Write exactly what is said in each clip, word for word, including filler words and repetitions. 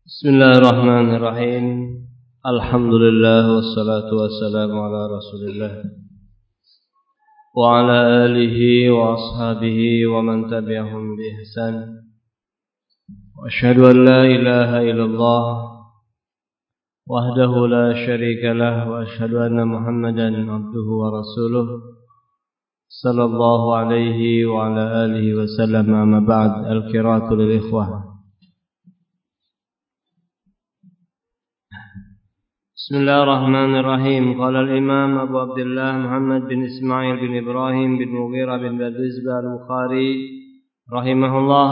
Bismillahirrahmanirrahim. Alhamdulillah wassalatu wassalamu ala Rasulillah wa ala alihi wa ashabihi wa man tabi'ahum bi ihsan. Wa asyhadu an la ilaha illallah wahdahu la syarika lah wa asyhadu anna Muhammadan abduhu wa rasuluh sallallahu alaihi wa ala alihi wa sallam. Amma ba'd. Al-qira'atu lil ikhwah. Bismillahirrahmanirrahim. Qala al-Imam Abu Abdullah Muhammad bin Ismail bin Ibrahim bin Mughirah bin Bardizbah al-Bukhari rahimahullah,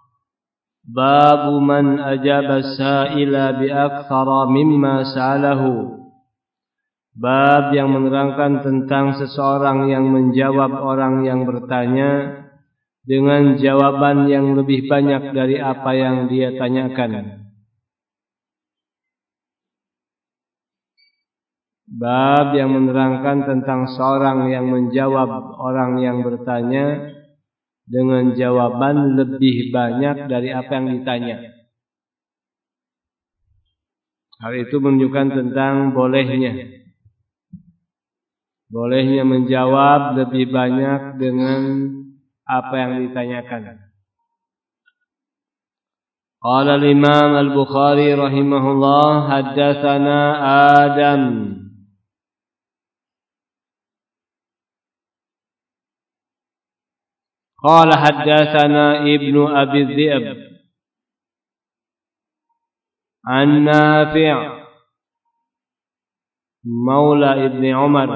babu man ajaba as-sa'ila bi akthara mimma sa'alahu. Bab yang menerangkan tentang seseorang yang menjawab orang yang bertanya dengan jawaban yang lebih banyak dari apa yang dia tanyakan. Bab yang menerangkan tentang seorang yang menjawab orang yang bertanya dengan jawaban lebih banyak dari apa yang ditanya. Hal itu menunjukkan tentang bolehnya Bolehnya menjawab lebih banyak dengan apa yang ditanyakan. Qala al-Imam al-Bukhari rahimahullah, haddatsana Adam قال حدثنا ابن أبي الذئب عن نافع مولى ابن عمر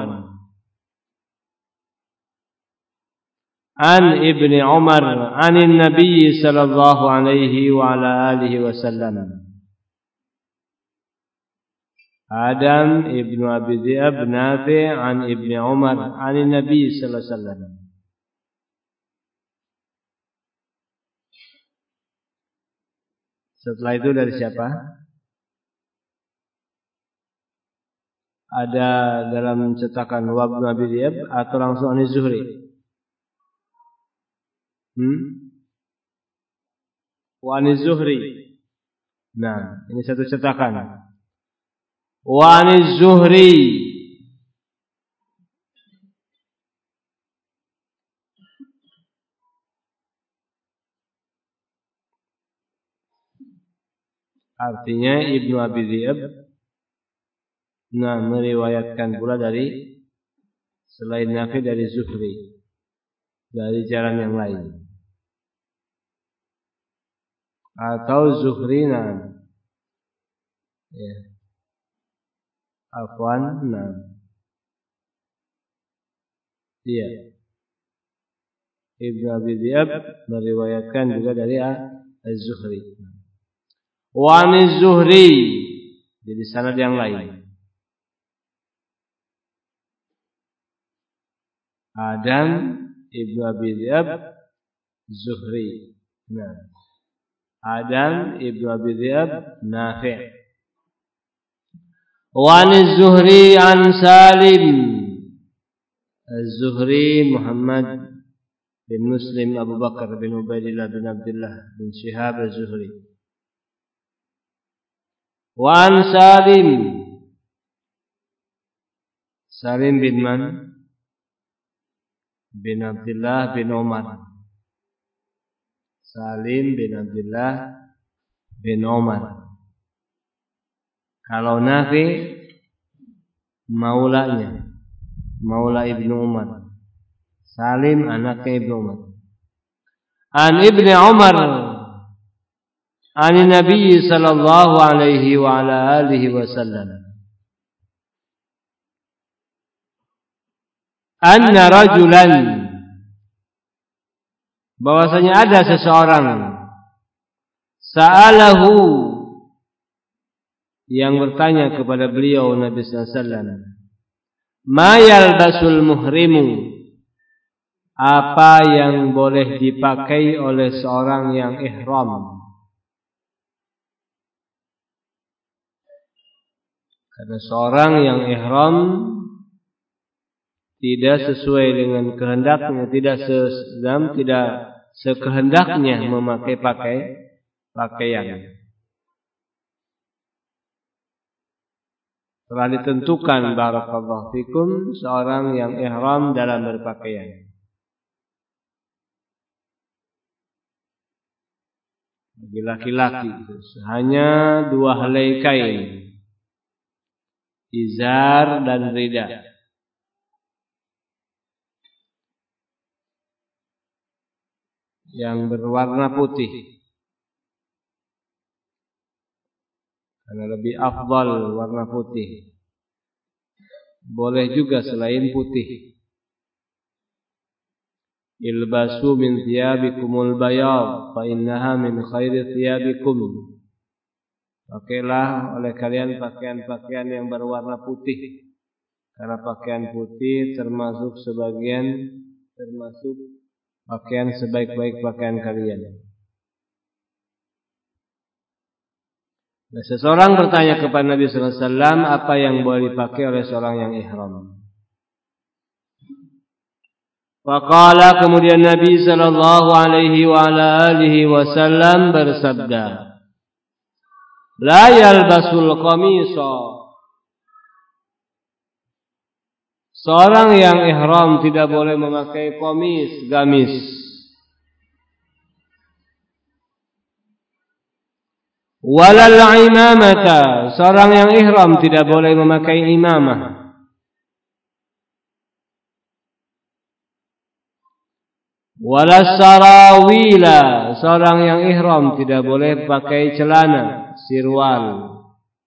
عن ابن عمر عن النبي صلى الله عليه وعلى آله وسلم. آدم ابن أبي الذئب نافع عن ابن عمر عن النبي صلى الله عليه وسلم. Setelah itu dari siapa? Ada dalam cetakan Wahb bin Abi Dhiyab atau langsung Ani Zuhri? Hmm? Wa Ani Zuhri. Nah, ini satu cetakan. Wa Ani Zuhri. Artinya Ibnu Abi Dhiyab nah meriwayatkan pula dari selain Nafi dari Zuhri dari jalan yang lain, atau Zuhri nah ya afwan nah iya Ibnu Abi Dhiyab meriwayatkan juga dari Az-Zuhri. Wa an Zuhri, jadi sanad yang lain. Adam Ibnu Abi Dhiyab Zuhri. Nah, Adam Ibnu Abi Dhiyab Nafi'. Wa an Zuhri an Salim. Az-Zuhri Muhammad bin Muslim Abu Bakar bin Ubaidillah bin Abdullah bin Shihab Az-Zuhri. Wa an Salim. Salim bin man? Bin Abdullah bin Umar. Salim bin Abdullah bin Umar. Kalau Nafi maulanya, maula Ibnu Umar. Salim anaknya Ibnu Umar. An Ibnu Umar an Nabi sallallahu alaihi wa ala alihi wasallam anna rajulan, bahwasanya ada seseorang sa'alahu yang bertanya kepada beliau Nabi sallallahu alaihi wasallam, ma yalbasul muhrimu, apa yang boleh dipakai oleh seorang yang ihram. Karena seorang yang ihram tidak sesuai dengan kehendaknya, tidak sesedam, tidak sekehendaknya memakai pakai pakaian. telah ditentukan barakallahu fikum seorang yang ihram dalam berpakaian. Bagi laki-laki hanya dua helai kain, izar dan rida. Yang berwarna putih. Karena lebih afdal warna putih. Boleh juga selain putih. Ilbasu min thiyabikumul bayad fa innaha min khairi thiyabikum. Pakailah oleh kalian pakaian-pakaian yang berwarna putih. Karena pakaian putih termasuk sebagian termasuk pakaian sebaik-baik pakaian kalian. Nah, seseorang bertanya kepada Nabi sallallahu alaihi wasallam apa yang boleh dipakai oleh seorang yang ihram. Faqala, kemudian Nabi sallallahu alaihi wa ala alihi wasallam bersabda, la yalbasul qamisa. Seorang yang ihram tidak boleh memakai qamis, gamis. Walal imamata, seorang yang ihram tidak boleh memakai imamah. Walas sarawila, seorang yang ihram tidak boleh pakai celana, sirwal.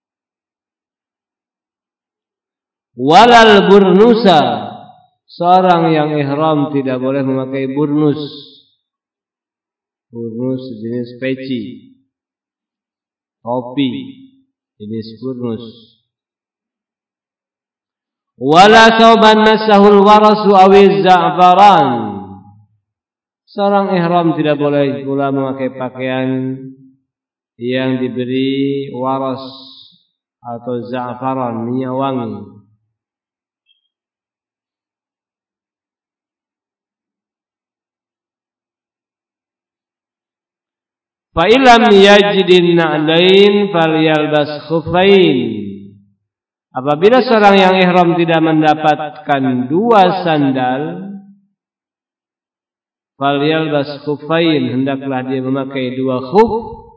Walal burnusa, seorang yang ihram tidak boleh memakai burnus. Burnus jenis peci. Topi jenis burnus. Wala thawban massahul warasu awiz za'faran. Seorang ihram tidak boleh pula memakai pakaian yang diberi waras atau za'faran, minyak wangi. Fa illam yajidin na'lain falyalbas khuffain. Apabila seorang yang ihram tidak mendapatkan dua sandal, falyalbas khuffain, hendaklah dia memakai dua khuf.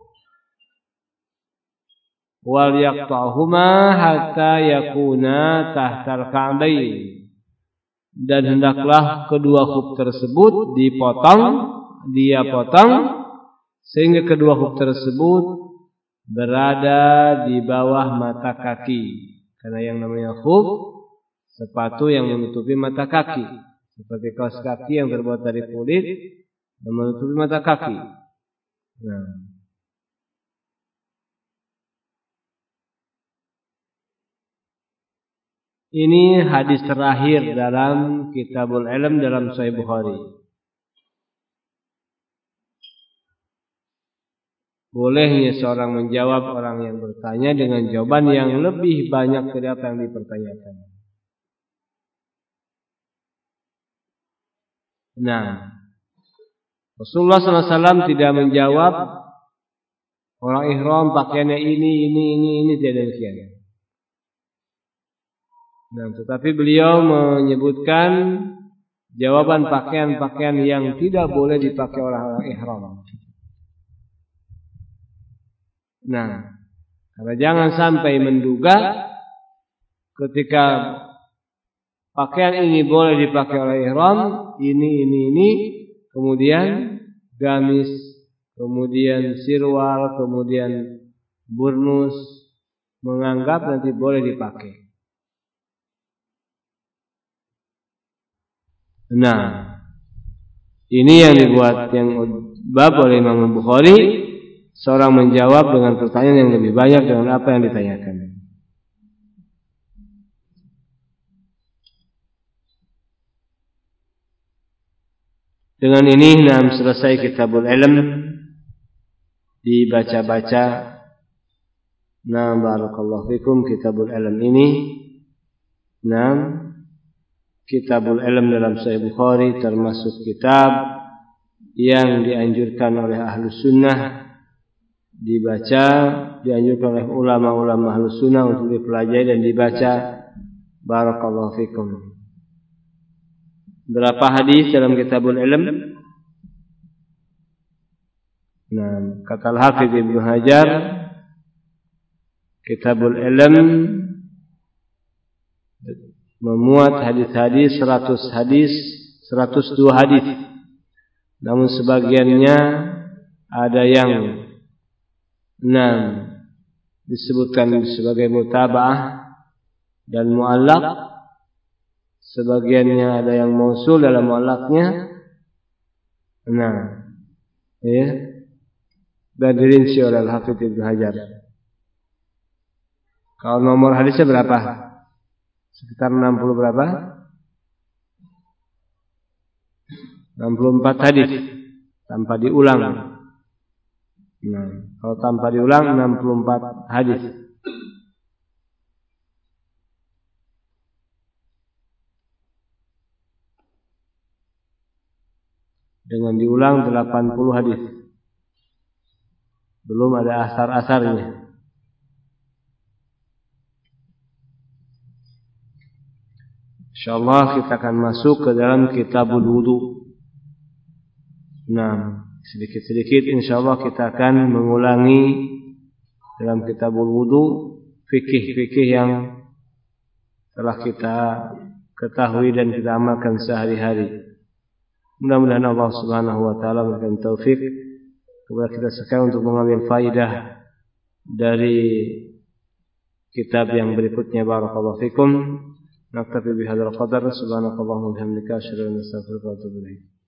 Wal yaqta'huma hatta yakuna tahtal ka'bain. Dan hendaklah kedua khuf tersebut dipotong, dia potong sehingga kedua khuf tersebut berada di bawah mata kaki. Karena yang namanya khuf, sepatu yang menutupi mata kaki. Seperti kaos kaki yang terbuat dari kulit dan menutupi mata kaki. Nah. Ini hadis terakhir dalam Kitabul Ilm dalam Sahih Bukhari. Bolehnya seorang menjawab orang yang bertanya dengan jawaban yang lebih banyak dari apa yang dipertanyakan. Nah, Rasulullah sallallahu alaihi wasallam tidak menjawab orang ihram pakaiannya ini, ini, ini, ini, tidak demikian. Nah, tetapi beliau menyebutkan jawaban pakaian-pakaian yang tidak boleh dipakai oleh orang ihram. Nah, karena jangan sampai menduga ketika pakaian ini boleh dipakai oleh ihram, ini, ini, ini, kemudian gamis, kemudian sirwal, kemudian burnus, menganggap nanti boleh dipakai. Nah, ini yang dibuat yang bab oleh Imam Bukhari. Seorang menjawab dengan pertanyaan yang lebih banyak dengan apa yang ditanyakan. Dengan ini nam selesai Kitabul Ilm dibaca-baca. Nam barakallahu fikum Kitabul Ilm ini. Nam Kitabul Ilm dalam Sahih Bukhari termasuk kitab yang dianjurkan oleh Ahlus Sunnah dibaca, dianjurkan oleh ulama-ulama Ahlus Sunnah untuk dipelajari dan dibaca. Barakallahu fikum. Berapa hadis dalam Kitabul Ilm? Nah, kata Al-Hafidz Ibnu Hajar, Kitabul Ilm memuat hadis-hadis seratus hadis, seratus dua hadis. Namun sebagiannya ada yang enam disebutkan sebagai mutaba'ah dan mu'allaq, sebagiannya ada yang mausul dalam mu'allaqnya. Nah, ya, dan dirinci oleh Al-Hafidz Ibnu Hajar. Kalau nomor hadisnya berapa? Sekitar enam puluh berapa? enam puluh empat hadis tanpa diulang. Nah, kalau tanpa diulang enam puluh empat hadis. Dengan diulang delapan puluh hadis. Belum ada asar-asarnya. Insyaallah kita akan masuk ke dalam Kitabul Wudu. Nah, sedikit-sedikit insyaallah kita akan mengulangi dalam Kitabul Wudu fikih-fikih yang telah kita ketahui dan kita amalkan sehari-hari. Mudah-mudahan Allah Subhanahu wa taala memberikan taufik kepada kita sekalian untuk mengambil faidah dari kitab yang berikutnya. Barakallahu fikum. Naktafi bihadzal qadar. Subhanakallahumma wa bihamdika asyhadu an la ilaha illa anta astaghfiruka wa atubu ilaik.